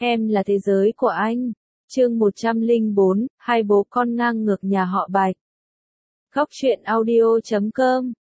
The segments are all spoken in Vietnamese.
Em là thế giới của anh. Chương 104, hai bố con ngang ngược nhà họ Bạch. Góc truyện audio.com.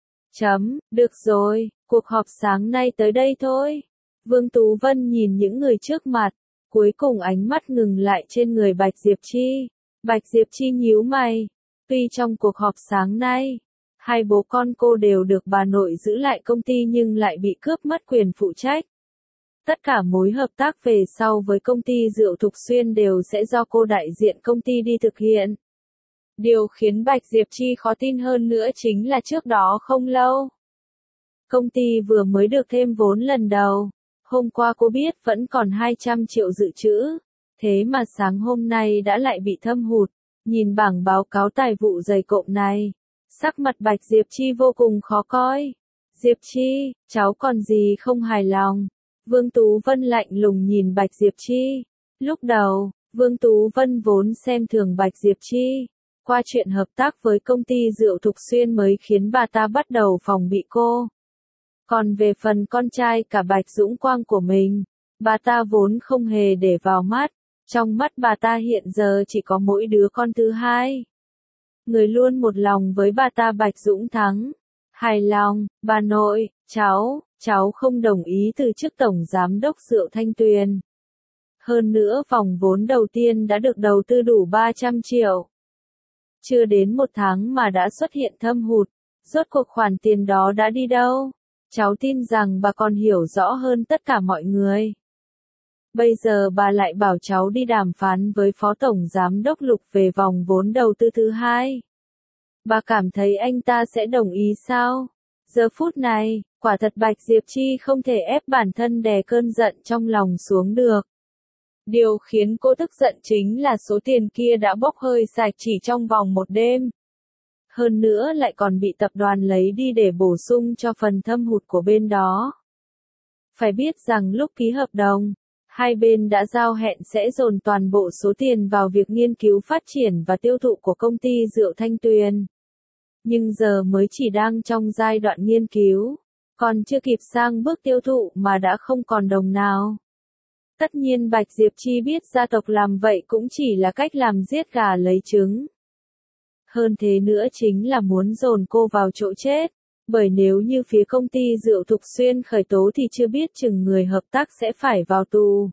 Được rồi, cuộc họp sáng nay tới đây thôi. Vương Tú Vân nhìn những người trước mặt, cuối cùng ánh mắt ngừng lại trên người Bạch Diệp Chi. Bạch Diệp Chi nhíu mày. Tuy trong cuộc họp sáng nay, hai bố con cô đều được bà nội giữ lại công ty nhưng lại bị cướp mất quyền phụ trách. Tất cả mối hợp tác về sau với công ty rượu Thục Xuyên đều sẽ do cô đại diện công ty đi thực hiện. Điều khiến Bạch Diệp Chi khó tin hơn nữa chính là trước đó không lâu, công ty vừa mới được thêm vốn lần đầu. Hôm qua cô biết vẫn còn 200 triệu dự trữ, thế mà sáng hôm nay đã lại bị thâm hụt. Nhìn bảng báo cáo tài vụ dày cộm này, sắc mặt Bạch Diệp Chi vô cùng khó coi. Diệp Chi, cháu còn gì không hài lòng? Vương Tú Vân lạnh lùng nhìn Bạch Diệp Chi. Lúc đầu, Vương Tú Vân vốn xem thường Bạch Diệp Chi. Qua chuyện hợp tác với công ty rượu Thục Xuyên mới khiến bà ta bắt đầu phòng bị cô. Còn về phần con trai cả Bạch Dũng Quang của mình, bà ta vốn không hề để vào mắt. Trong mắt bà ta hiện giờ chỉ có mỗi đứa con thứ hai. Người luôn một lòng với bà ta Bạch Dũng Thắng. Hài lòng, bà nội, cháu không đồng ý từ chức tổng giám đốc rượu Thanh Tuyền. Hơn nữa vòng vốn đầu tiên đã được đầu tư đủ 300 triệu. Chưa đến một tháng mà đã xuất hiện thâm hụt, rốt cuộc khoản tiền đó đã đi đâu? Cháu tin rằng bà còn hiểu rõ hơn tất cả mọi người. Bây giờ bà lại bảo cháu đi đàm phán với Phó Tổng Giám đốc Lục về vòng vốn đầu tư thứ hai. Bà cảm thấy anh ta sẽ đồng ý sao? Giờ phút này, quả thật Bạch Diệp Chi không thể ép bản thân đè cơn giận trong lòng xuống được. Điều khiến cô tức giận chính là số tiền kia đã bốc hơi sạch chỉ trong vòng một đêm. Hơn nữa lại còn bị tập đoàn lấy đi để bổ sung cho phần thâm hụt của bên đó. Phải biết rằng lúc ký hợp đồng, hai bên đã giao hẹn sẽ dồn toàn bộ số tiền vào việc nghiên cứu phát triển và tiêu thụ của công ty rượu Thanh Tuyền. Nhưng giờ mới chỉ đang trong giai đoạn nghiên cứu, còn chưa kịp sang bước tiêu thụ mà đã không còn đồng nào. Tất nhiên Bạch Diệp Chi biết gia tộc làm vậy cũng chỉ là cách làm giết gà lấy trứng. Hơn thế nữa chính là muốn dồn cô vào chỗ chết, bởi nếu như phía công ty rượu Thục Xuyên khởi tố thì chưa biết chừng người hợp tác sẽ phải vào tù.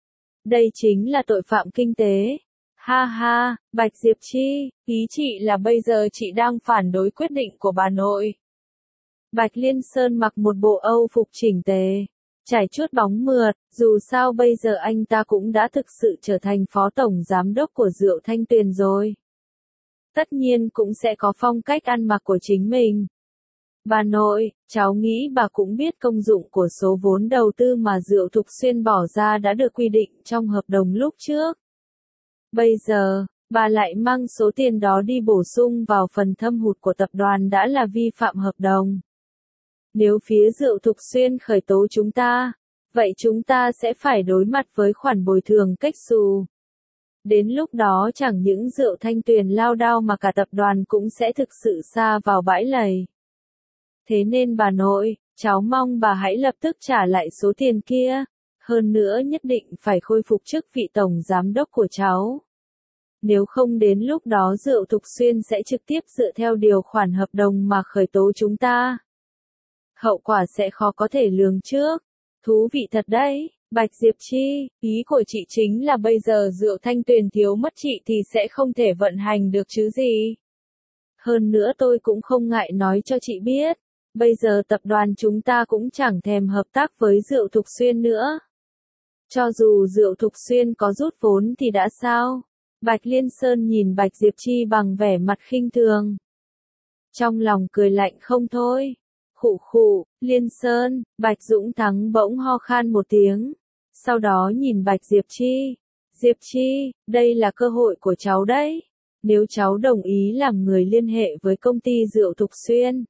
Đây chính là tội phạm kinh tế. Ha ha, Bạch Diệp Chi, ý chị là bây giờ chị đang phản đối quyết định của bà nội. Bạch Liên Sơn mặc một bộ Âu phục chỉnh tề, trải chuốt bóng mượt, dù sao bây giờ anh ta cũng đã thực sự trở thành phó tổng giám đốc của rượu Thanh Tuyền rồi. Tất nhiên cũng sẽ có phong cách ăn mặc của chính mình. Bà nội, cháu nghĩ bà cũng biết công dụng của số vốn đầu tư mà rượu Thục Xuyên bỏ ra đã được quy định trong hợp đồng lúc trước. Bây giờ, bà lại mang số tiền đó đi bổ sung vào phần thâm hụt của tập đoàn đã là vi phạm hợp đồng. Nếu phía rượu Thục Xuyên khởi tố chúng ta, vậy chúng ta sẽ phải đối mặt với khoản bồi thường cách xù. Đến lúc đó chẳng những rượu Thanh Tuyền lao đao mà cả tập đoàn cũng sẽ thực sự sa vào bãi lầy. Thế nên bà nội, cháu mong bà hãy lập tức trả lại số tiền kia. Hơn nữa nhất định phải khôi phục chức vị tổng giám đốc của cháu. Nếu không đến lúc đó rượu Thục Xuyên sẽ trực tiếp dựa theo điều khoản hợp đồng mà khởi tố chúng ta. Hậu quả sẽ khó có thể lường trước. Thú vị thật đấy, Bạch Diệp Chi, ý của chị chính là bây giờ rượu Thanh Tuyền thiếu mất chị thì sẽ không thể vận hành được chứ gì. Hơn nữa tôi cũng không ngại nói cho chị biết, bây giờ tập đoàn chúng ta cũng chẳng thèm hợp tác với rượu Thục Xuyên nữa. Cho dù rượu Thục Xuyên có rút vốn thì đã sao? Bạch Liên Sơn nhìn Bạch Diệp Chi bằng vẻ mặt khinh thường. Trong lòng cười lạnh không thôi. Khụ khụ, Liên Sơn, Bạch Dũng Thắng bỗng ho khan một tiếng. Sau đó nhìn Bạch Diệp Chi. Diệp Chi, đây là cơ hội của cháu đấy. Nếu cháu đồng ý làm người liên hệ với công ty rượu Thục Xuyên,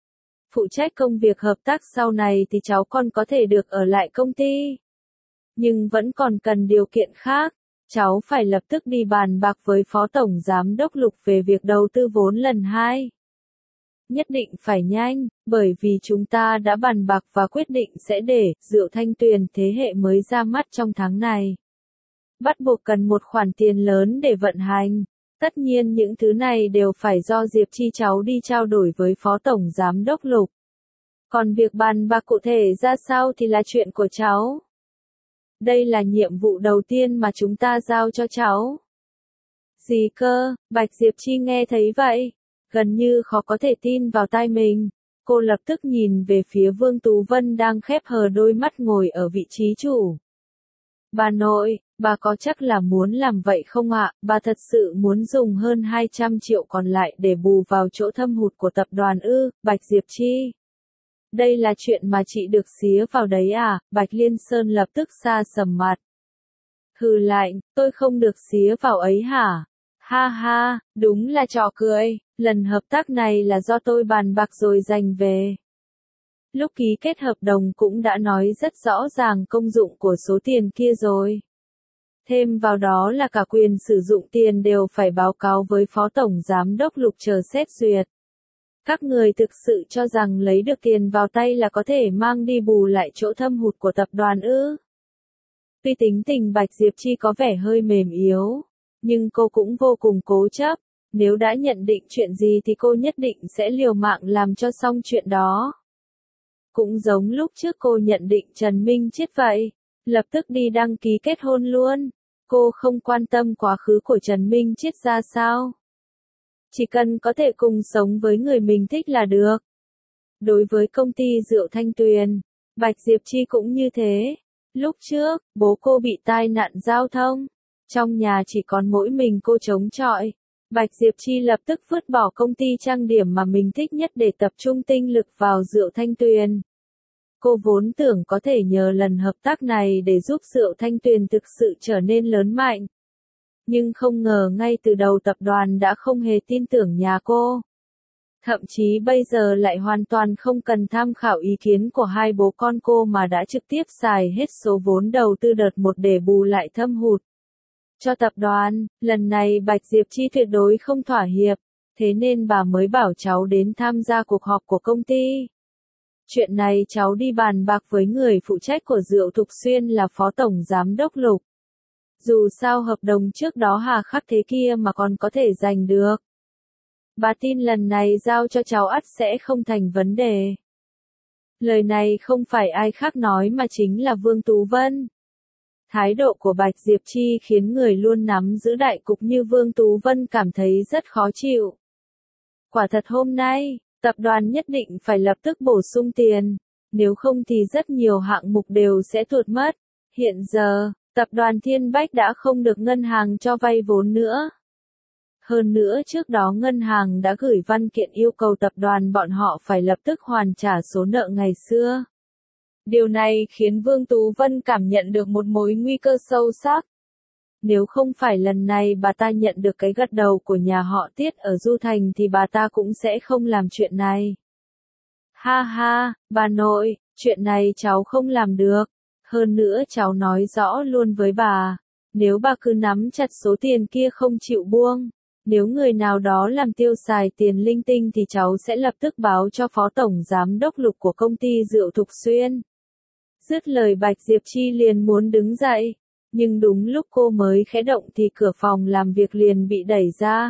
phụ trách công việc hợp tác sau này thì cháu còn có thể được ở lại công ty. Nhưng vẫn còn cần điều kiện khác. Cháu phải lập tức đi bàn bạc với Phó Tổng Giám đốc Lục về việc đầu tư vốn lần 2. Nhất định phải nhanh, bởi vì chúng ta đã bàn bạc và quyết định sẽ để rượu Thanh Tuyền thế hệ mới ra mắt trong tháng này. bắt buộc cần một khoản tiền lớn để vận hành. Tất nhiên những thứ này đều phải do Diệp Chi cháu đi trao đổi với Phó Tổng Giám đốc Lục. Còn việc bàn bạc cụ thể ra sao thì là chuyện của cháu. Đây là nhiệm vụ đầu tiên mà chúng ta giao cho cháu. Gì cơ? Bạch Diệp Chi nghe thấy vậy, gần như khó có thể tin vào tai mình. Cô lập tức nhìn về phía Vương Tú Vân đang khép hờ đôi mắt ngồi ở vị trí chủ. Bà nội, bà có chắc là muốn làm vậy không ạ? Bà thật sự muốn dùng hơn 200 triệu còn lại để bù vào chỗ thâm hụt của tập đoàn ư? Bạch Diệp Chi. Đây là chuyện mà chị được xía vào đấy à? Bạch Liên Sơn lập tức sa sầm mặt. Hừ lạnh, tôi không được xía vào ấy hả? Ha ha, đúng là trò cười, lần hợp tác này là do tôi bàn bạc rồi giành về. Lúc ký kết hợp đồng cũng đã nói rất rõ ràng công dụng của số tiền kia rồi. Thêm vào đó là cả quyền sử dụng tiền đều phải báo cáo với Phó Tổng Giám đốc Lục chờ xét duyệt. Các người thực sự cho rằng lấy được tiền vào tay là có thể mang đi bù lại chỗ thâm hụt của tập đoàn ư? Tuy tính tình Bạch Diệp Chi có vẻ hơi mềm yếu, nhưng cô cũng vô cùng cố chấp. Nếu đã nhận định chuyện gì thì cô nhất định sẽ liều mạng làm cho xong chuyện đó. Cũng giống lúc trước cô nhận định Trần Minh chết vậy, lập tức đi đăng ký kết hôn luôn. Cô không quan tâm quá khứ của Trần Minh chết ra sao. Chỉ cần có thể cùng sống với người mình thích là được. Đối với công ty rượu Thanh Tuyền, Bạch Diệp Chi cũng như thế. Lúc trước, bố cô bị tai nạn giao thông. Trong nhà chỉ còn mỗi mình cô chống chọi. Bạch Diệp Chi lập tức vứt bỏ công ty trang điểm mà mình thích nhất để tập trung tinh lực vào rượu Thanh Tuyền. Cô vốn tưởng có thể nhờ lần hợp tác này để giúp rượu Thanh Tuyền thực sự trở nên lớn mạnh. Nhưng không ngờ ngay từ đầu tập đoàn đã không hề tin tưởng nhà cô. Thậm chí bây giờ lại hoàn toàn không cần tham khảo ý kiến của hai bố con cô mà đã trực tiếp xài hết số vốn đầu tư đợt một để bù lại thâm hụt. Cho tập đoàn, lần này Bạch Diệp Chi tuyệt đối không thỏa hiệp, thế nên bà mới bảo cháu đến tham gia cuộc họp của công ty. Chuyện này cháu đi bàn bạc với người phụ trách của rượu Thục Xuyên là Phó Tổng Giám đốc Lục. Dù sao hợp đồng trước đó hà khắc thế kia mà còn có thể giành được. Bà tin lần này giao cho cháu ắt sẽ không thành vấn đề. Lời này không phải ai khác nói mà chính là Vương Tú Vân. Thái độ của Bạch Diệp Chi khiến người luôn nắm giữ đại cục như Vương Tú Vân cảm thấy rất khó chịu. Quả thật hôm nay, tập đoàn nhất định phải lập tức bổ sung tiền, nếu không thì rất nhiều hạng mục đều sẽ tuột mất. Hiện giờ, tập đoàn Thiên Bách đã không được ngân hàng cho vay vốn nữa. Hơn nữa trước đó ngân hàng đã gửi văn kiện yêu cầu tập đoàn bọn họ phải lập tức hoàn trả số nợ ngày xưa. Điều này khiến Vương Tú Vân cảm nhận được một mối nguy cơ sâu sắc. Nếu không phải lần này bà ta nhận được cái gật đầu của nhà họ Tiết ở Du Thành thì bà ta cũng sẽ không làm chuyện này. Ha ha, bà nội, chuyện này cháu không làm được. Hơn nữa cháu nói rõ luôn với bà, nếu bà cứ nắm chặt số tiền kia không chịu buông, nếu người nào đó làm tiêu xài tiền linh tinh thì cháu sẽ lập tức báo cho Phó Tổng Giám đốc Lục của công ty rượu Thục Xuyên. Dứt lời Bạch Diệp Chi liền muốn đứng dậy, nhưng đúng lúc cô mới khẽ động thì cửa phòng làm việc liền bị đẩy ra.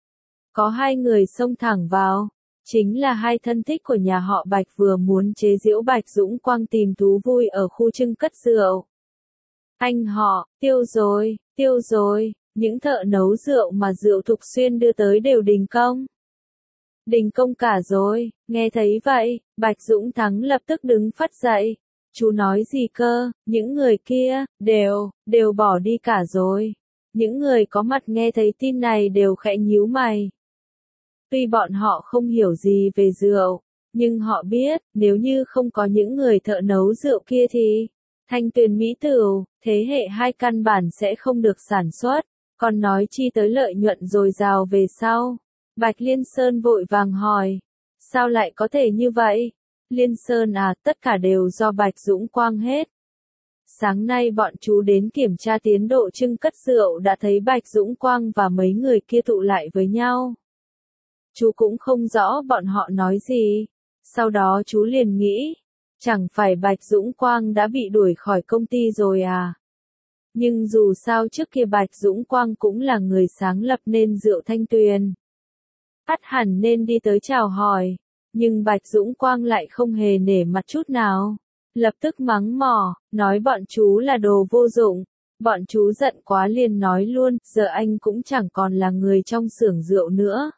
Có hai người xông thẳng vào, chính là hai thân thích của nhà họ Bạch vừa muốn chế giễu Bạch Dũng Quang tìm thú vui ở khu trưng cất rượu. Anh họ, tiêu rồi, những thợ nấu rượu mà rượu Thục Xuyên đưa tới đều đình công. Đình công cả rồi, nghe thấy vậy, Bạch Dũng Thắng lập tức đứng phắt dậy. Chú nói gì cơ, những người kia, đều bỏ đi cả rồi. Những người có mặt nghe thấy tin này đều khẽ nhíu mày. Tuy bọn họ không hiểu gì về rượu, nhưng họ biết, nếu như không có những người thợ nấu rượu kia thì, Thanh Tuyền Mỹ Tửu, thế hệ 2 căn bản sẽ không được sản xuất, còn nói chi tới lợi nhuận dồi dào về sau. Bạch Liên Sơn vội vàng hỏi, sao lại có thể như vậy? Liên Sơn à, tất cả đều do Bạch Dũng Quang hết. Sáng nay bọn chú đến kiểm tra tiến độ trưng cất rượu đã thấy Bạch Dũng Quang và mấy người kia tụ lại với nhau. Chú cũng không rõ bọn họ nói gì. Sau đó chú liền nghĩ, chẳng phải Bạch Dũng Quang đã bị đuổi khỏi công ty rồi à? Nhưng dù sao trước kia Bạch Dũng Quang cũng là người sáng lập nên rượu Thanh Tuyền. Ắt hẳn nên đi tới chào hỏi. Nhưng Bạch Dũng Quang lại không hề nể mặt chút nào. Lập tức mắng mỏ, nói bọn chú là đồ vô dụng. Bọn chú giận quá liền nói luôn, giờ anh cũng chẳng còn là người trong xưởng rượu nữa.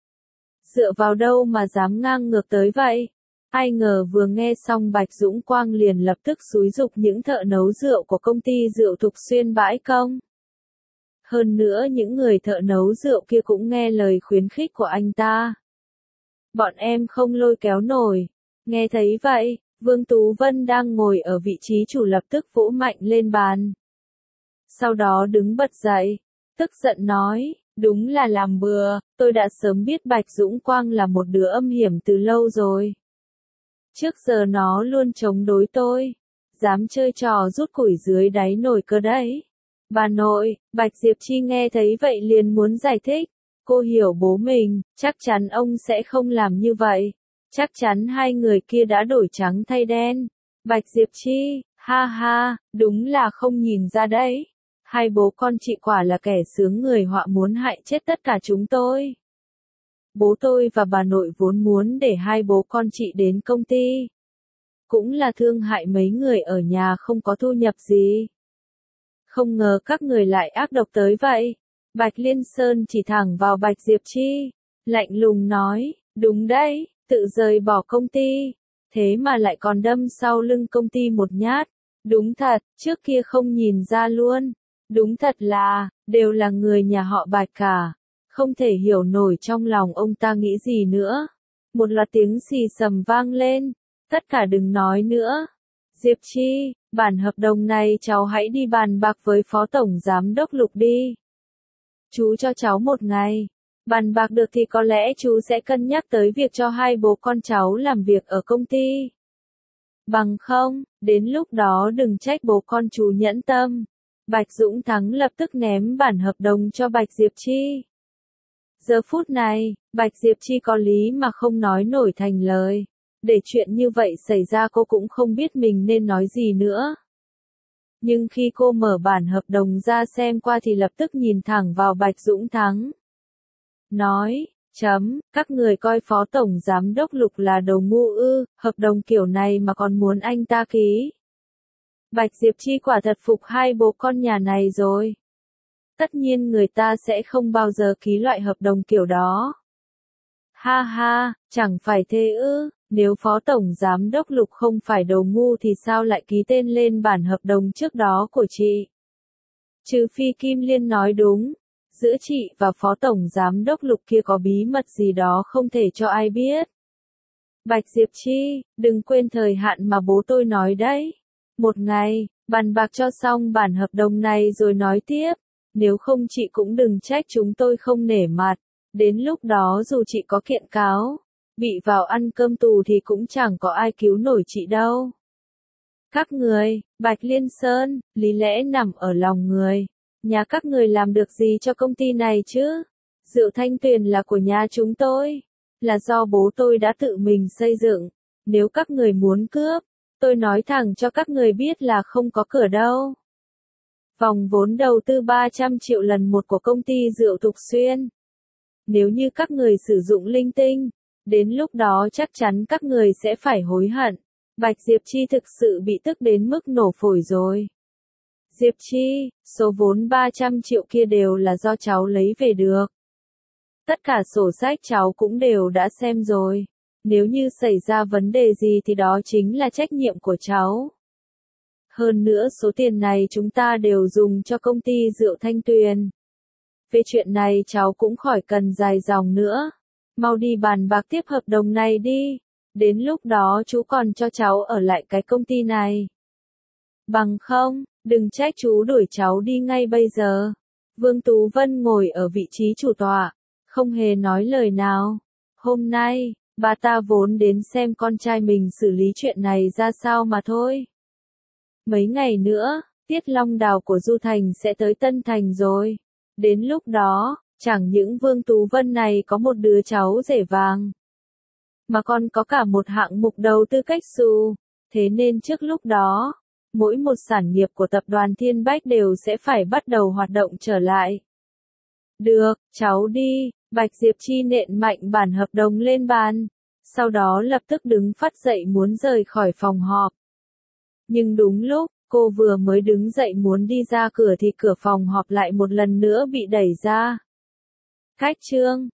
Dựa vào đâu mà dám ngang ngược tới vậy? Ai ngờ vừa nghe xong Bạch Dũng Quang liền lập tức xúi giục những thợ nấu rượu của công ty rượu Thục Xuyên bãi công. Hơn nữa những người thợ nấu rượu kia cũng nghe lời khuyến khích của anh ta. Bọn em không lôi kéo nổi. Nghe thấy vậy, Vương Tú Vân đang ngồi ở vị trí chủ lập tức vỗ mạnh lên bàn. Sau đó đứng bật dậy, tức giận nói, đúng là làm bừa, tôi đã sớm biết Bạch Dũng Quang là một đứa âm hiểm từ lâu rồi. Trước giờ nó luôn chống đối tôi, dám chơi trò rút củi dưới đáy nồi cơ đấy. Bà nội, Bạch Diệp Chi nghe thấy vậy liền muốn giải thích. Cô hiểu bố mình, chắc chắn ông sẽ không làm như vậy. Chắc chắn hai người kia đã đổi trắng thay đen. Bạch Diệp Chi, ha ha, đúng là không nhìn ra đấy. Hai bố con chị quả là kẻ xướng người họa muốn hại chết tất cả chúng tôi. Bố tôi và bà nội vốn muốn để hai bố con chị đến công ty. Cũng là thương hại mấy người ở nhà không có thu nhập gì. Không ngờ các người lại ác độc tới vậy. Bạch Liên Sơn chỉ thẳng vào Bạch Diệp Chi. Lạnh lùng nói, đúng đấy, tự rời bỏ công ty. Thế mà lại còn đâm sau lưng công ty một nhát. Đúng thật, trước kia không nhìn ra luôn. Đúng thật là, đều là người nhà họ Bạch cả. Không thể hiểu nổi trong lòng ông ta nghĩ gì nữa. Một loạt tiếng xì xầm vang lên. Tất cả đừng nói nữa. Diệp Chi, bản hợp đồng này cháu hãy đi bàn bạc với Phó Tổng Giám đốc Lục đi. Chú cho cháu một ngày. Bàn bạc được thì có lẽ chú sẽ cân nhắc tới việc cho hai bố con cháu làm việc ở công ty. Bằng không, đến lúc đó đừng trách bố con chú nhẫn tâm. Bạch Dũng Thắng lập tức ném bản hợp đồng cho Bạch Diệp Chi. Giờ phút này, Bạch Diệp Chi có lý mà không nói nổi thành lời. Để chuyện như vậy xảy ra cô cũng không biết mình nên nói gì nữa. Nhưng khi cô mở bản hợp đồng ra xem qua thì lập tức nhìn thẳng vào Bạch Dũng Thắng. Nói, các người coi Phó Tổng Giám đốc Lục là đồ ngu ư, hợp đồng kiểu này mà còn muốn anh ta ký. Bạch Diệp Chi quả thật phục hai bố con nhà này rồi. Tất nhiên người ta sẽ không bao giờ ký loại hợp đồng kiểu đó. Ha ha, chẳng phải thế ư, nếu Phó Tổng Giám đốc Lục không phải đồ ngu thì sao lại ký tên lên bản hợp đồng trước đó của chị? Trừ phi Kim Liên nói đúng, giữa chị và Phó Tổng Giám đốc Lục kia có bí mật gì đó không thể cho ai biết. Bạch Diệp Chi, đừng quên thời hạn mà bố tôi nói đấy. Một ngày, bàn bạc cho xong bản hợp đồng này rồi nói tiếp. Nếu không chị cũng đừng trách chúng tôi không nể mặt. Đến lúc đó dù chị có kiện cáo, bị vào ăn cơm tù thì cũng chẳng có ai cứu nổi chị đâu. Các người, Bạch Liên Sơn, lý lẽ nằm ở lòng người. Nhà các người làm được gì cho công ty này chứ? Rượu Thanh Tuyền là của nhà chúng tôi. Là do bố tôi đã tự mình xây dựng. Nếu các người muốn cướp, tôi nói thẳng cho các người biết là không có cửa đâu. Vòng vốn đầu tư 300 triệu lần một của công ty rượu Thục Xuyên. Nếu như các người sử dụng linh tinh, đến lúc đó chắc chắn các người sẽ phải hối hận. Bạch Diệp Chi thực sự bị tức đến mức nổ phổi rồi. Diệp Chi, số vốn 300 triệu kia đều là do cháu lấy về được. Tất cả sổ sách cháu cũng đều đã xem rồi. Nếu như xảy ra vấn đề gì thì đó chính là trách nhiệm của cháu. Hơn nữa số tiền này chúng ta đều dùng cho công ty rượu Thanh Tuyền. Về chuyện này cháu cũng khỏi cần dài dòng nữa. Mau đi bàn bạc tiếp hợp đồng này đi. Đến lúc đó chú còn cho cháu ở lại cái công ty này. Bằng không, đừng trách chú đuổi cháu đi ngay bây giờ. Vương Tú Vân ngồi ở vị trí chủ tọa, không hề nói lời nào. Hôm nay, bà ta vốn đến xem con trai mình xử lý chuyện này ra sao mà thôi. Mấy ngày nữa, Tiết Long Đào của Du Thành sẽ tới Tân Thành rồi. Đến lúc đó, chẳng những Vương Tú Vân này có một đứa cháu rể vàng, mà còn có cả một hạng mục đầu tư cách xù. Thế nên trước lúc đó, mỗi một sản nghiệp của tập đoàn Thiên Bách đều sẽ phải bắt đầu hoạt động trở lại. Được, cháu đi, Bạch Diệp Chi nện mạnh bản hợp đồng lên bàn, sau đó lập tức đứng phắt dậy muốn rời khỏi phòng họp. Nhưng đúng lúc, cô vừa mới đứng dậy muốn đi ra cửa thì cửa phòng họp lại một lần nữa bị đẩy ra. Khách Trương,